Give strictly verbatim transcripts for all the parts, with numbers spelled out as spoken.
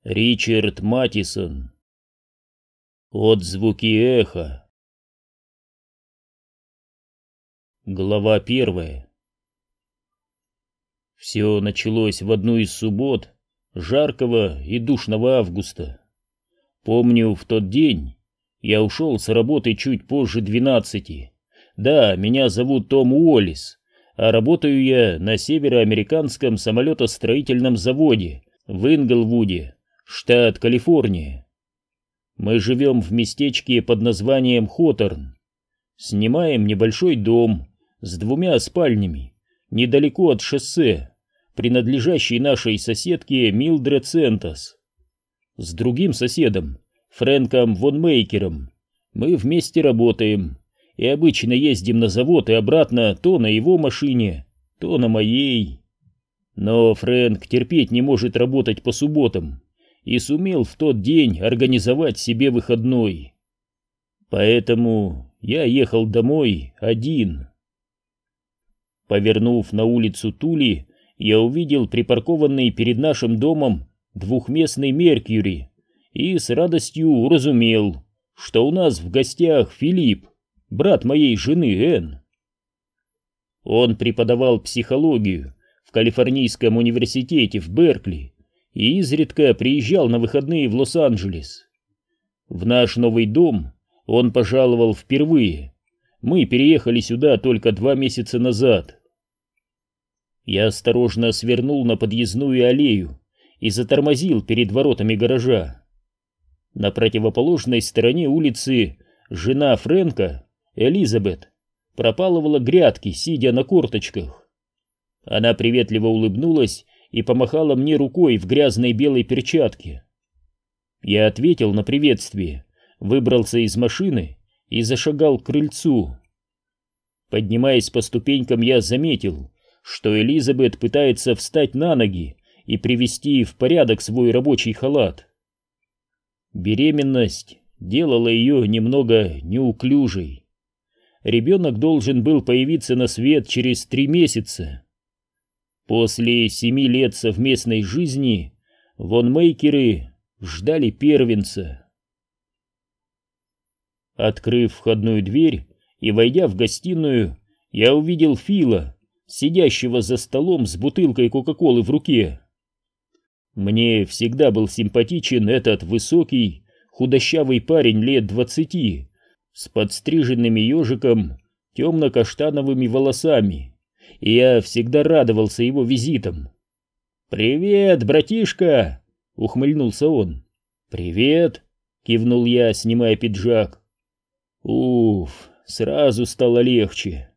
Ричард Маттисон. Отзвуки эха. Глава первая. Все началось в одну из суббот жаркого и душного августа. Помню, в тот день я ушел с работы чуть позже двенадцати. Да, меня зовут Том Уоллес, а работаю я на североамериканском самолетостроительном заводе в Инглвуде, штат Калифорния. Мы живем в местечке под названием Хоторн. Снимаем небольшой дом с двумя спальнями недалеко от шоссе, принадлежащий нашей соседке Милдред Сентос. С другим соседом, Фрэнком Вонмейкером, мы вместе работаем и обычно ездим на завод и обратно то на его машине, то на моей. Но Фрэнк терпеть не может работать по субботам и сумел в тот день организовать себе выходной. Поэтому я ехал домой один. Повернув на улицу Тули, я увидел припаркованный перед нашим домом двухместный Меркьюри и с радостью уразумел, что у нас в гостях Филипп, брат моей жены Энн. Он преподавал психологию в Калифорнийском университете в Беркли и изредка приезжал на выходные в Лос-Анджелес. В наш новый дом он пожаловал впервые. Мы переехали сюда только два месяца назад. Я осторожно свернул на подъездную аллею и затормозил перед воротами гаража. На противоположной стороне улицы жена Фрэнка, Элизабет, пропалывала грядки, сидя на корточках. Она приветливо улыбнулась и помахала мне рукой в грязной белой перчатке. Я ответил на приветствие, выбрался из машины и зашагал к крыльцу. Поднимаясь по ступенькам, я заметил, что Элизабет пытается встать на ноги и привести в порядок свой рабочий халат. Беременность делала ее немного неуклюжей. Ребенок должен был появиться на свет через три месяца. После семи лет совместной жизни Вонмейкеры ждали первенца. Открыв входную дверь и войдя в гостиную, я увидел Фила, сидящего за столом с бутылкой Кока-Колы в руке. Мне всегда был симпатичен этот высокий, худощавый парень лет двадцати, с подстриженными ежиком, темно-каштановыми волосами, и я всегда радовался его визитам. «Привет, братишка!» — ухмыльнулся он. «Привет!» — кивнул я, снимая пиджак. Уф, сразу стало легче.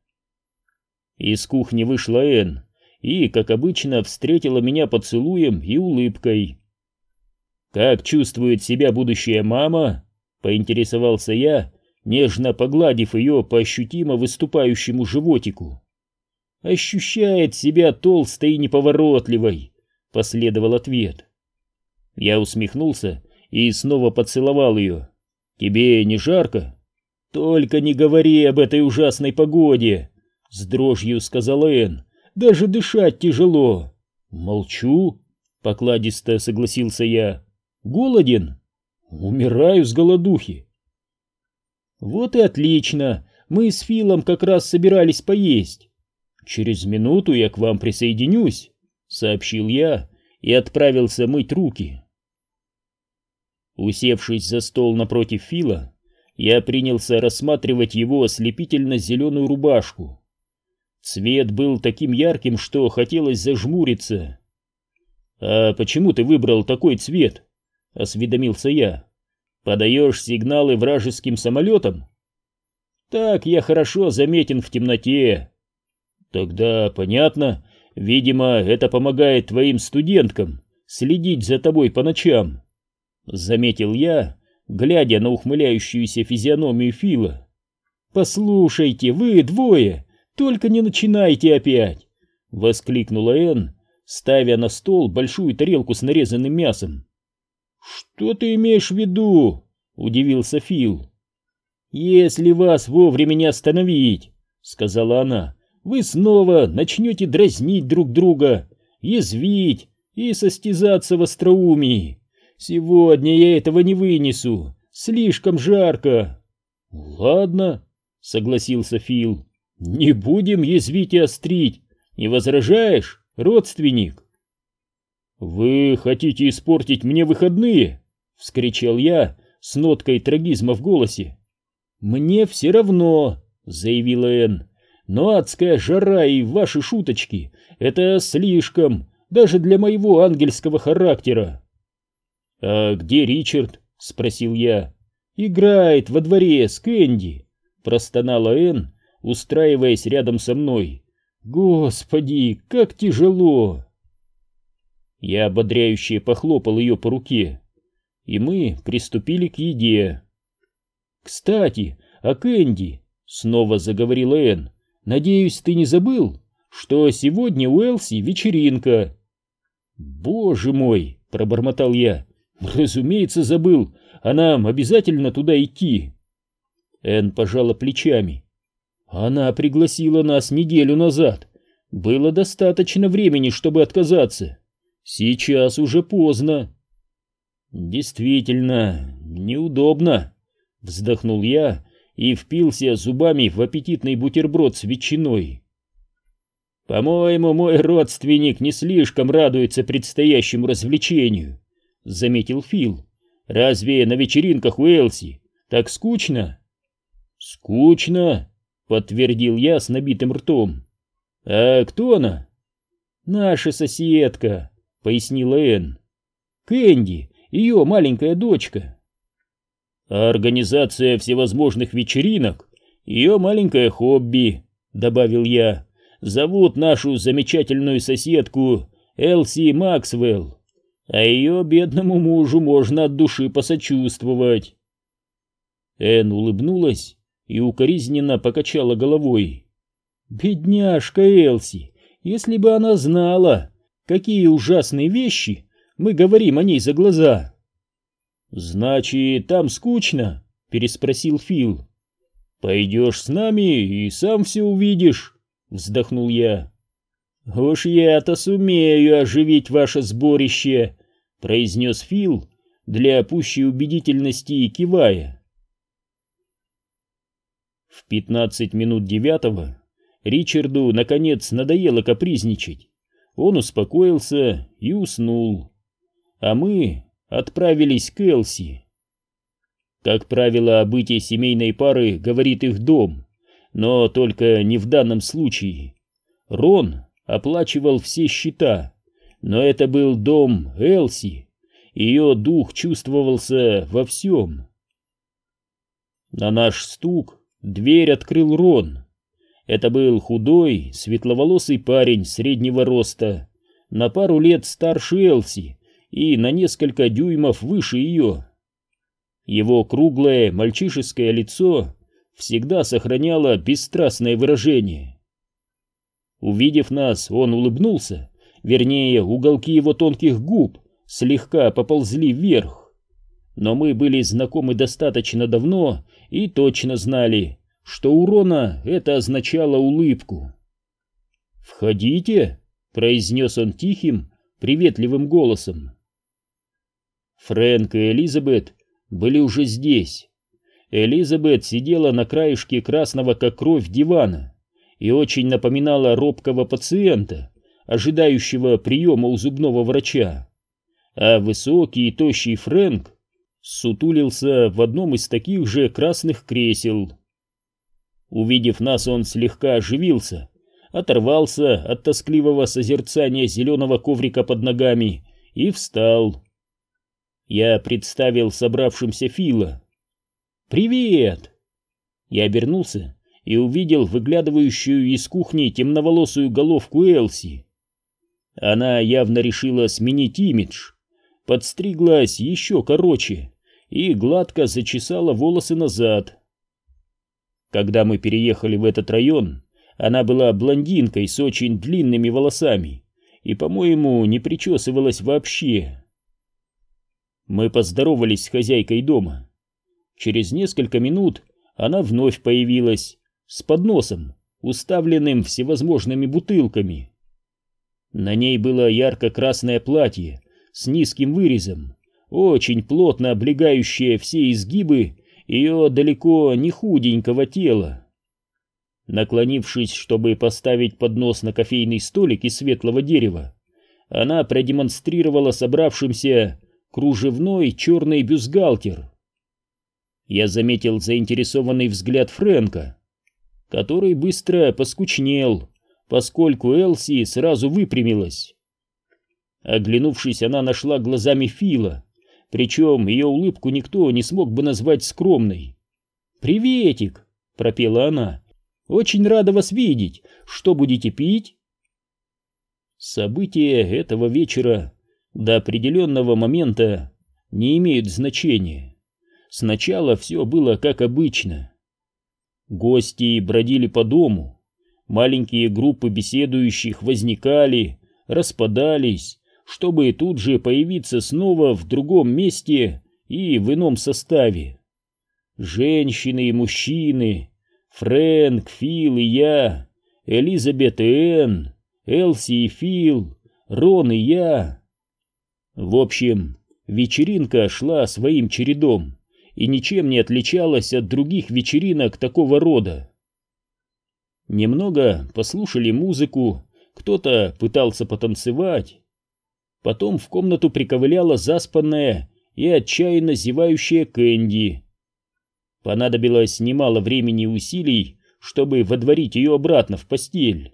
Из кухни вышла Энн и, как обычно, встретила меня поцелуем и улыбкой. «Как чувствует себя будущая мама?» — поинтересовался я, нежно погладив ее по ощутимо выступающему животику. «Ощущает себя толстой и неповоротливой», — последовал ответ. Я усмехнулся и снова поцеловал ее. «Тебе не жарко?» «Только не говори об этой ужасной погоде», — с дрожью сказала Энн. «Даже дышать тяжело». «Молчу», — покладисто согласился я. «Голоден?» «Умираю с голодухи». «Вот и отлично. Мы с Филом как раз собирались поесть. Через минуту я к вам присоединюсь», — сообщил я и отправился мыть руки. Усевшись за стол напротив Фила, я принялся рассматривать его ослепительно-зеленую рубашку. Цвет был таким ярким, что хотелось зажмуриться. «А почему ты выбрал такой цвет?» — осведомился я. «Подаешь сигналы вражеским самолетам?» «Так я хорошо заметен в темноте». «Тогда понятно. Видимо, это помогает твоим студенткам следить за тобой по ночам», — заметил я, глядя на ухмыляющуюся физиономию Фила. «Послушайте, вы двое, только не начинайте опять!» — воскликнула Энн, ставя на стол большую тарелку с нарезанным мясом. «Что ты имеешь в виду?» — удивился Фил. «Если вас вовремя не остановить, — сказала она, — вы снова начнете дразнить друг друга, язвить и состязаться в остроумии. Сегодня я этого не вынесу. Слишком жарко. Ладно, согласился Фил. Не будем язвить и острить. Не возражаешь, родственник? Вы хотите испортить мне выходные? Вскричал я с ноткой трагизма в голосе. Мне все равно, заявила Энн. Но адская жара и ваши шуточки — это слишком, даже для моего ангельского характера. — А где Ричард? — спросил я. — Играет во дворе с Кэнди, — простонала Энн, устраиваясь рядом со мной. — Господи, как тяжело! Я ободряюще похлопал ее по руке, и мы приступили к еде. — Кстати, о Кэнди, — снова заговорила Энн. Надеюсь, ты не забыл, что сегодня у Элси вечеринка. Боже мой, пробормотал я. Разумеется, забыл, а нам обязательно туда идти. Энн пожала плечами. Она пригласила нас неделю назад. Было достаточно времени, чтобы отказаться. Сейчас уже поздно. Действительно, неудобно, вздохнул я и впился зубами в аппетитный бутерброд с ветчиной. «По-моему, мой родственник не слишком радуется предстоящему развлечению», — заметил Фил. «Разве на вечеринках у Элси так скучно?» «Скучно», — подтвердил я с набитым ртом. «А кто она?» «Наша соседка», — пояснила Энн. «Кэнди, ее маленькая дочка». А организация всевозможных вечеринок — ее маленькое хобби, — добавил я. Зовут нашу замечательную соседку Элси Максвелл, а ее бедному мужу можно от души посочувствовать. Энн улыбнулась и укоризненно покачала головой. Бедняжка Элси, если бы она знала, какие ужасные вещи мы говорим о ней за глаза. «Значит, там скучно?» — переспросил Фил. «Пойдешь с нами и сам все увидишь», — вздохнул я. «Уж я-то сумею оживить ваше сборище», — произнес Фил для пущей убедительности кивая. В пятнадцать минут девятого Ричарду наконец надоело капризничать. Он успокоился и уснул. А мы отправились к Элси. Как правило, о бытии семейной пары говорит их дом, но только не в данном случае. Рон оплачивал все счета, но это был дом Элси, ее дух чувствовался во всем. На наш стук дверь открыл Рон. Это был худой, светловолосый парень среднего роста, на пару лет старше Элси и на несколько дюймов выше ее. Его круглое мальчишеское лицо всегда сохраняло бесстрастное выражение. Увидев нас, он улыбнулся, вернее, уголки его тонких губ слегка поползли вверх. Но мы были знакомы достаточно давно и точно знали, что у Рона это означало улыбку. «Входите», — произнес он тихим, приветливым голосом. Фрэнк и Элизабет были уже здесь. Элизабет сидела на краешке красного как кровь дивана и очень напоминала робкого пациента, ожидающего приема у зубного врача, а высокий и тощий Фрэнк сутулился в одном из таких же красных кресел. Увидев нас, он слегка оживился, оторвался от тоскливого созерцания зеленого коврика под ногами и встал. Я представил собравшимся Фила. «Привет!» Я обернулся и увидел выглядывающую из кухни темноволосую головку Элси. Она явно решила сменить имидж, подстриглась еще короче и гладко зачесала волосы назад. Когда мы переехали в этот район, она была блондинкой с очень длинными волосами и, по-моему, не причесывалась вообще. Мы поздоровались с хозяйкой дома. Через несколько минут она вновь появилась с подносом, уставленным всевозможными бутылками. На ней было ярко-красное платье с низким вырезом, очень плотно облегающее все изгибы ее далеко не худенького тела. Наклонившись, чтобы поставить поднос на кофейный столик из светлого дерева, она продемонстрировала собравшимся кружевной черный бюстгальтер. Я заметил заинтересованный взгляд Фрэнка, который быстро поскучнел, поскольку Элси сразу выпрямилась. Оглянувшись, она нашла глазами Фила, причем ее улыбку никто не смог бы назвать скромной. «Приветик!» — пропела она. «Очень рада вас видеть. Что будете пить?» События этого вечера до определенного момента не имеют значения. Сначала все было как обычно. Гости бродили по дому, маленькие группы беседующих возникали, распадались, чтобы тут же появиться снова в другом месте и в ином составе. Женщины и мужчины, Фрэнк, Фил и я, Элизабет и Энн, Элси и Фил, Рон и я. В общем, вечеринка шла своим чередом и ничем не отличалась от других вечеринок такого рода. Немного послушали музыку, кто-то пытался потанцевать. Потом в комнату приковыляла заспанная и отчаянно зевающая Кэнди. Понадобилось немало времени и усилий, чтобы водворить ее обратно в постель.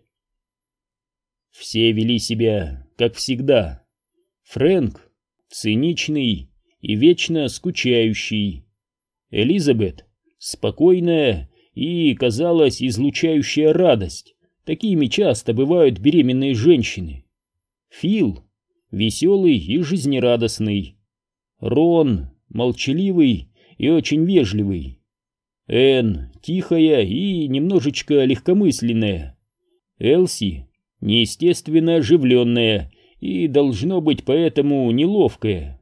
Все вели себя, как всегда. Фрэнк — циничный и вечно скучающий. Элизабет — спокойная и, казалось, излучающая радость. Такими часто бывают беременные женщины. Фил — веселый и жизнерадостный. Рон — молчаливый и очень вежливый. Энн — тихая и немножечко легкомысленная. Элси — неестественно оживленная и, должно быть, поэтому неловкая.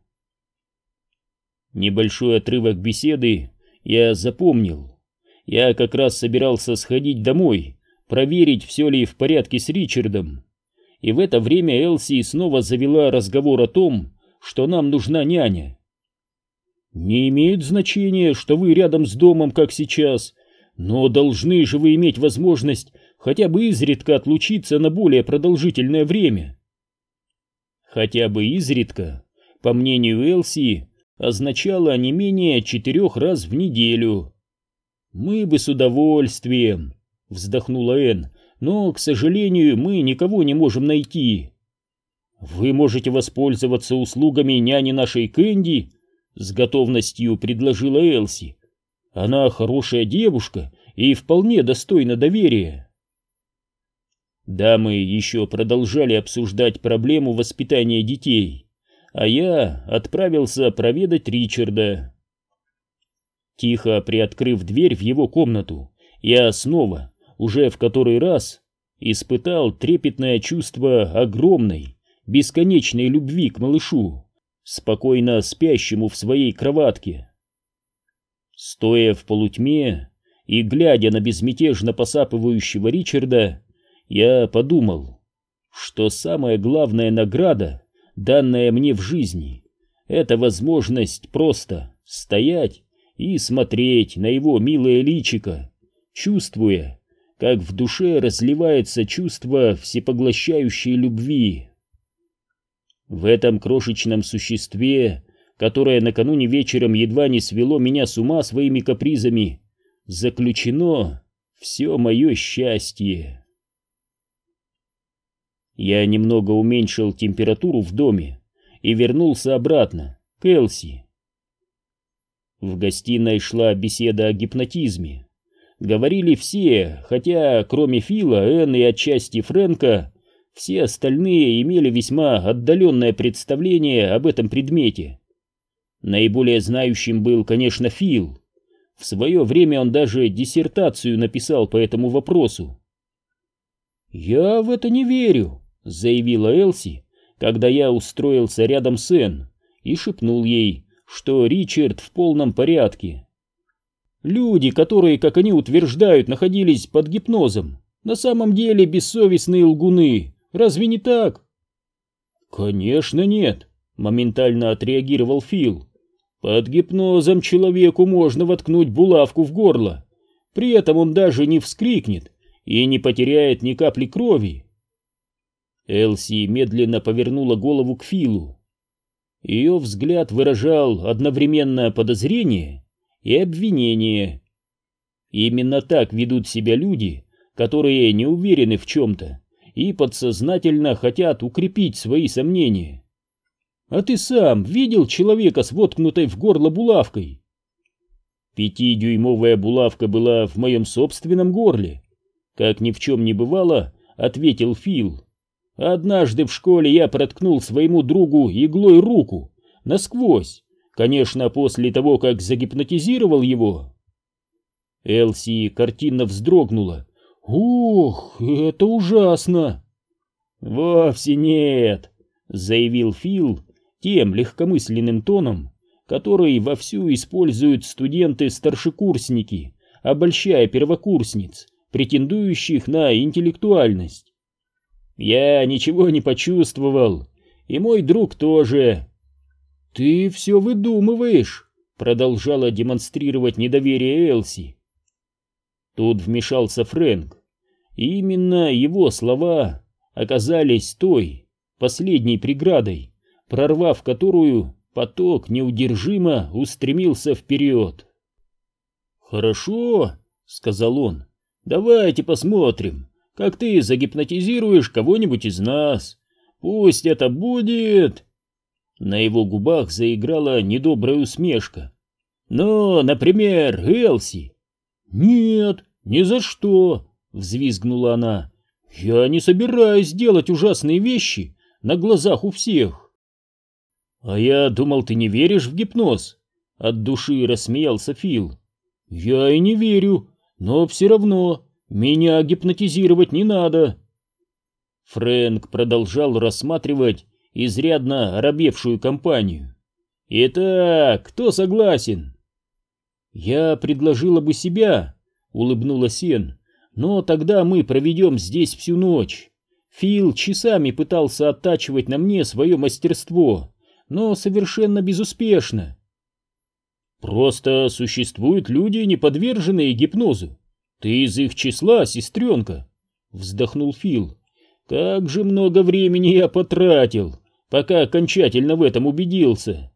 Небольшой отрывок беседы я запомнил. Я как раз собирался сходить домой, проверить, все ли в порядке с Ричардом. И в это время Элси снова завела разговор о том, что нам нужна няня. «Не имеет значения, что вы рядом с домом, как сейчас, но должны же вы иметь возможность хотя бы изредка отлучиться на более продолжительное время». «Хотя бы изредка», по мнению Элси, означало не менее четырех раз в неделю. «Мы бы с удовольствием», — вздохнула Энн, «но, к сожалению, мы никого не можем найти». «Вы можете воспользоваться услугами няни нашей Кэнди», — с готовностью предложила Элси. «Она хорошая девушка и вполне достойна доверия». Дамы еще продолжали обсуждать проблему воспитания детей, а я отправился проведать Ричарда. Тихо приоткрыв дверь в его комнату, я снова, уже в который раз, испытал трепетное чувство огромной, бесконечной любви к малышу, спокойно спящему в своей кроватке. Стоя в полутьме и глядя на безмятежно посапывающего Ричарда, я подумал, что самая главная награда, данная мне в жизни, это возможность просто стоять и смотреть на его милое личико, чувствуя, как в душе разливается чувство всепоглощающей любви. В этом крошечном существе, которое накануне вечером едва не свело меня с ума своими капризами, заключено все мое счастье. Я немного уменьшил температуру в доме и вернулся обратно, к Элси. В гостиной шла беседа о гипнотизме. Говорили все, хотя кроме Фила, Энн и отчасти Фрэнка, все остальные имели весьма отдаленное представление об этом предмете. Наиболее знающим был, конечно, Фил. В свое время он даже диссертацию написал по этому вопросу. «Я в это не верю», — заявила Элси, когда я устроился рядом с Энн и шепнул ей, что Ричард в полном порядке. «Люди, которые, как они утверждают, находились под гипнозом, на самом деле бессовестные лгуны. Разве не так?» «Конечно нет», моментально отреагировал Фил. Под гипнозом человеку можно воткнуть булавку в горло. При этом он даже не вскрикнет и не потеряет ни капли крови. Элси медленно повернула голову к Филу. Ее взгляд выражал одновременно подозрение и обвинение. Именно так ведут себя люди, которые не уверены в чем-то и подсознательно хотят укрепить свои сомнения. А ты сам видел человека с воткнутой в горло булавкой? Пятидюймовая булавка была в моем собственном горле. Как ни в чем не бывало, ответил Фил. Однажды в школе я проткнул своему другу иглой руку насквозь, конечно, после того, как загипнотизировал его. Элси картинно вздрогнула. «Ох, это ужасно!» «Вовсе нет», — заявил Фил тем легкомысленным тоном, который вовсю используют студенты-старшекурсники, обольщая первокурсниц, претендующих на интеллектуальность. «Я ничего не почувствовал, и мой друг тоже». «Ты все выдумываешь», — продолжала демонстрировать недоверие Элси. Тут вмешался Фрэнк, и именно его слова оказались той, последней преградой, прорвав которую поток неудержимо устремился вперед. «Хорошо», — сказал он, — «давайте посмотрим, как ты загипнотизируешь кого-нибудь из нас. Пусть это будет...» На его губах заиграла недобрая усмешка. «Ну, например, Элси». «Нет, ни за что!» — взвизгнула она. «Я не собираюсь делать ужасные вещи на глазах у всех». «А я думал, ты не веришь в гипноз?» — от души рассмеялся Фил. «Я и не верю, но все равно меня гипнотизировать не надо». Фрэнк продолжал рассматривать изрядно оробевшую компанию. «Итак, кто согласен?» «Я предложила бы себя», — улыбнулась Энн, — «но тогда мы проведем здесь всю ночь. Фил часами пытался оттачивать на мне свое мастерство, но совершенно безуспешно». «Просто существуют люди, не подверженные гипнозу. Ты из их числа, сестренка», — вздохнул Фил. «Как же много времени я потратил, пока окончательно в этом убедился».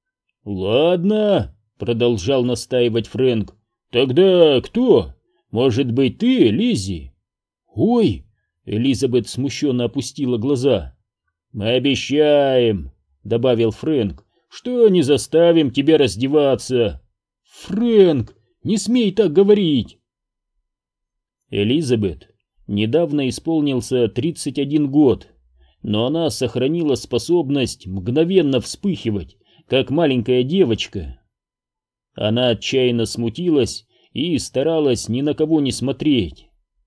«Ладно», — продолжал настаивать Фрэнк. «Тогда кто? Может быть, ты, Лиззи?» «Ой!» — Элизабет смущенно опустила глаза. «Мы обещаем», — добавил Фрэнк, — «что не заставим тебя раздеваться». «Фрэнк, не смей так говорить!» Элизабет недавно исполнился тридцать один год, но она сохранила способность мгновенно вспыхивать, как маленькая девочка. Она отчаянно смутилась и старалась ни на кого не смотреть.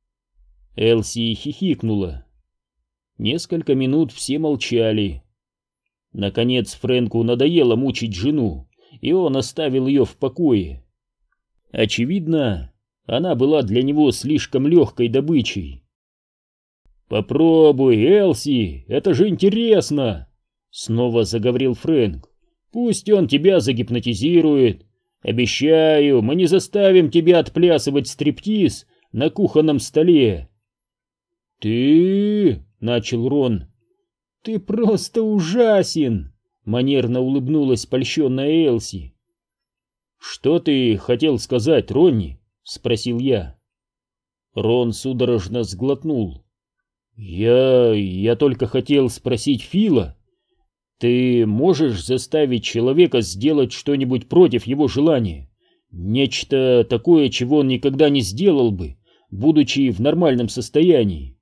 Элси хихикнула. Несколько минут все молчали. Наконец Фрэнку надоело мучить жену, и он оставил ее в покое. Очевидно, она была для него слишком легкой добычей. «Попробуй, Элси, это же интересно!» — снова заговорил Фрэнк. «Пусть он тебя загипнотизирует. Обещаю, мы не заставим тебя отплясывать стриптиз на кухонном столе». «Ты...» — начал Рон. «Ты просто ужасен!» — манерно улыбнулась польщенная Элси. «Что ты хотел сказать, Ронни?» — спросил я. Рон судорожно сглотнул. «Я... я только хотел спросить Фила. Ты можешь заставить человека сделать что-нибудь против его желания? Нечто такое, чего он никогда не сделал бы, будучи в нормальном состоянии?»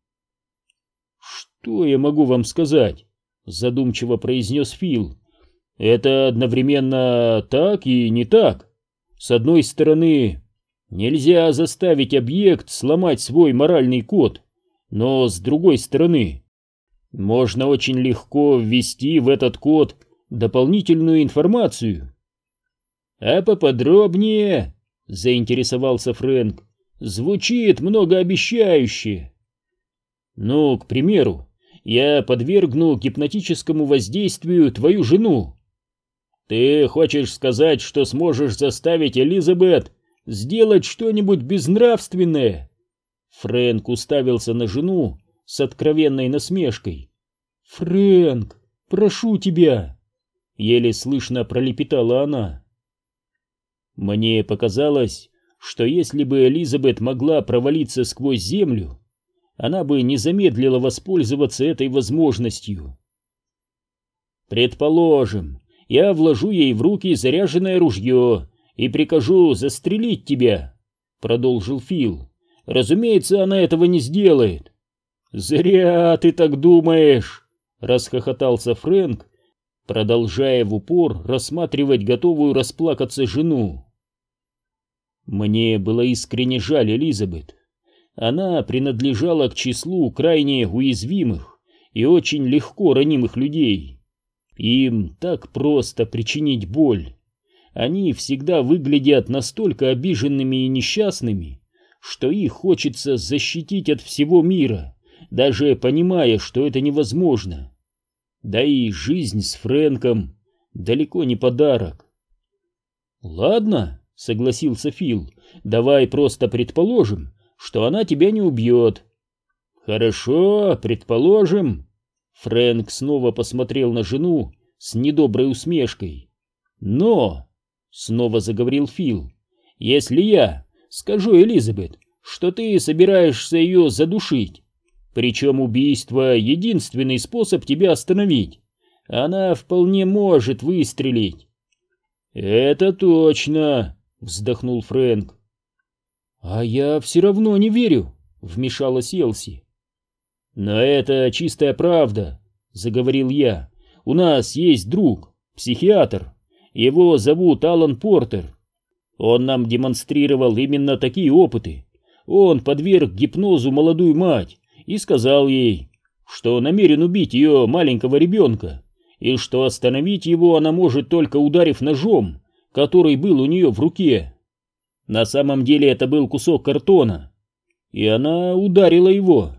«Что я могу вам сказать?» — задумчиво произнес Фил. «Это одновременно так и не так. С одной стороны, нельзя заставить объект сломать свой моральный код, но с другой стороны, можно очень легко ввести в этот код дополнительную информацию». «А поподробнее?» — заинтересовался Фрэнк. «Звучит многообещающе». «Ну, к примеру, я подвергну гипнотическому воздействию твою жену. Ты хочешь сказать, что сможешь заставить Элизабет сделать что-нибудь безнравственное? Фрэнк уставился на жену с откровенной насмешкой. «Фрэнк, прошу тебя!» — еле слышно пролепетала она. Мне показалось, что если бы Элизабет могла провалиться сквозь землю, она бы не замедлила воспользоваться этой возможностью. «Предположим, я вложу ей в руки заряженное ружье и прикажу застрелить тебя», — продолжил Фил. «Разумеется, она этого не сделает». «Зря ты так думаешь», — расхохотался Фрэнк, продолжая в упор рассматривать готовую расплакаться жену. Мне было искренне жаль Элизабет. Она принадлежала к числу крайне уязвимых и очень легко ранимых людей. Им так просто причинить боль. Они всегда выглядят настолько обиженными и несчастными, что их хочется защитить от всего мира, даже понимая, что это невозможно. Да и жизнь с Фрэнком далеко не подарок. «Ладно», — согласился Фил, — «давай просто предположим, что она тебя не убьет». «Хорошо, предположим». Фрэнк снова посмотрел на жену с недоброй усмешкой. «Но», — снова заговорил Фил, — «если я скажу Элизабет, что ты собираешься ее задушить, причем убийство — единственный способ тебя остановить, она вполне может выстрелить». «Это точно», — вздохнул Фрэнк. «А я все равно не верю», — вмешалась Элси. «Но это чистая правда», — заговорил я. «У нас есть друг, психиатр. Его зовут Алан Портер. Он нам демонстрировал именно такие опыты. Он подверг гипнозу молодую мать и сказал ей, что намерен убить ее маленького ребенка, и что остановить его она может, только ударив ножом, который был у нее в руке. На самом деле это был кусок картона, и она ударила его».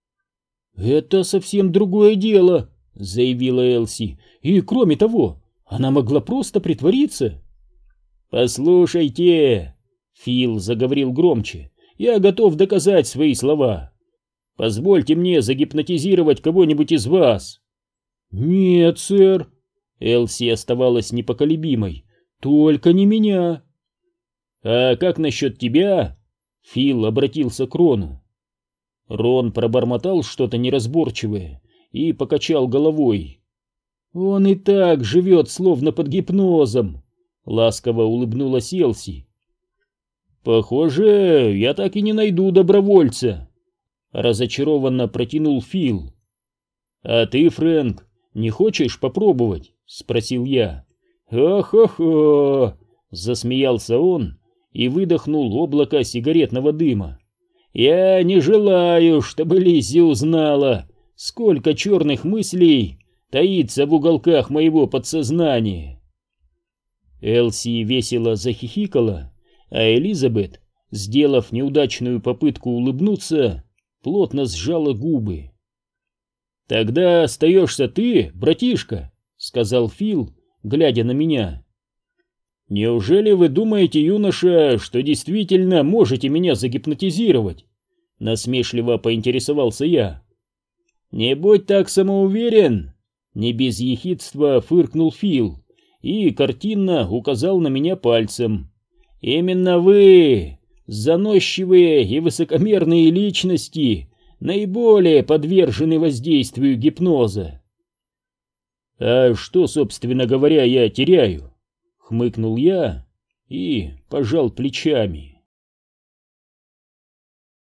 «Это совсем другое дело», — заявила Элси. «И кроме того, она могла просто притвориться». «Послушайте», — Фил заговорил громче, — «я готов доказать свои слова. Позвольте мне загипнотизировать кого-нибудь из вас». «Нет, сэр», — Элси оставалась непоколебимой, — «только не меня». «А как насчет тебя?» — Фил обратился к Рону. Рон пробормотал что-то неразборчивое и покачал головой. «Он и так живет словно под гипнозом», — ласково улыбнулась Элси. «Похоже, я так и не найду добровольца», — разочарованно протянул Фил. «А ты, Фрэнк, не хочешь попробовать?» — спросил я. «Хо-хо-хо!» — засмеялся он и выдохнул облако сигаретного дыма. «Я не желаю, чтобы Лиззи узнала, сколько черных мыслей таится в уголках моего подсознания». Элси весело захихикала, а Элизабет, сделав неудачную попытку улыбнуться, плотно сжала губы. «Тогда остаешься ты, братишка», — сказал Фил, глядя на меня. «Неужели вы думаете, юноша, что действительно можете меня загипнотизировать?» — насмешливо поинтересовался я. «Не будь так самоуверен», — не без ехидства фыркнул Фил и картинно указал на меня пальцем. «Именно вы, заносчивые и высокомерные личности, наиболее подвержены воздействию гипноза». «А что, собственно говоря, я теряю?» — хмыкнул я и пожал плечами.